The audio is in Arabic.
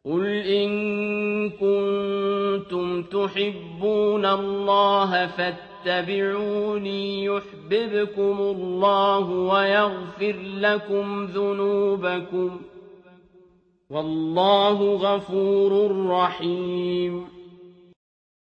قل إن كنتم تحبون الله فاتبعوني يحببكم الله ويغفر لكم ذنوبكم والله غفور رحيم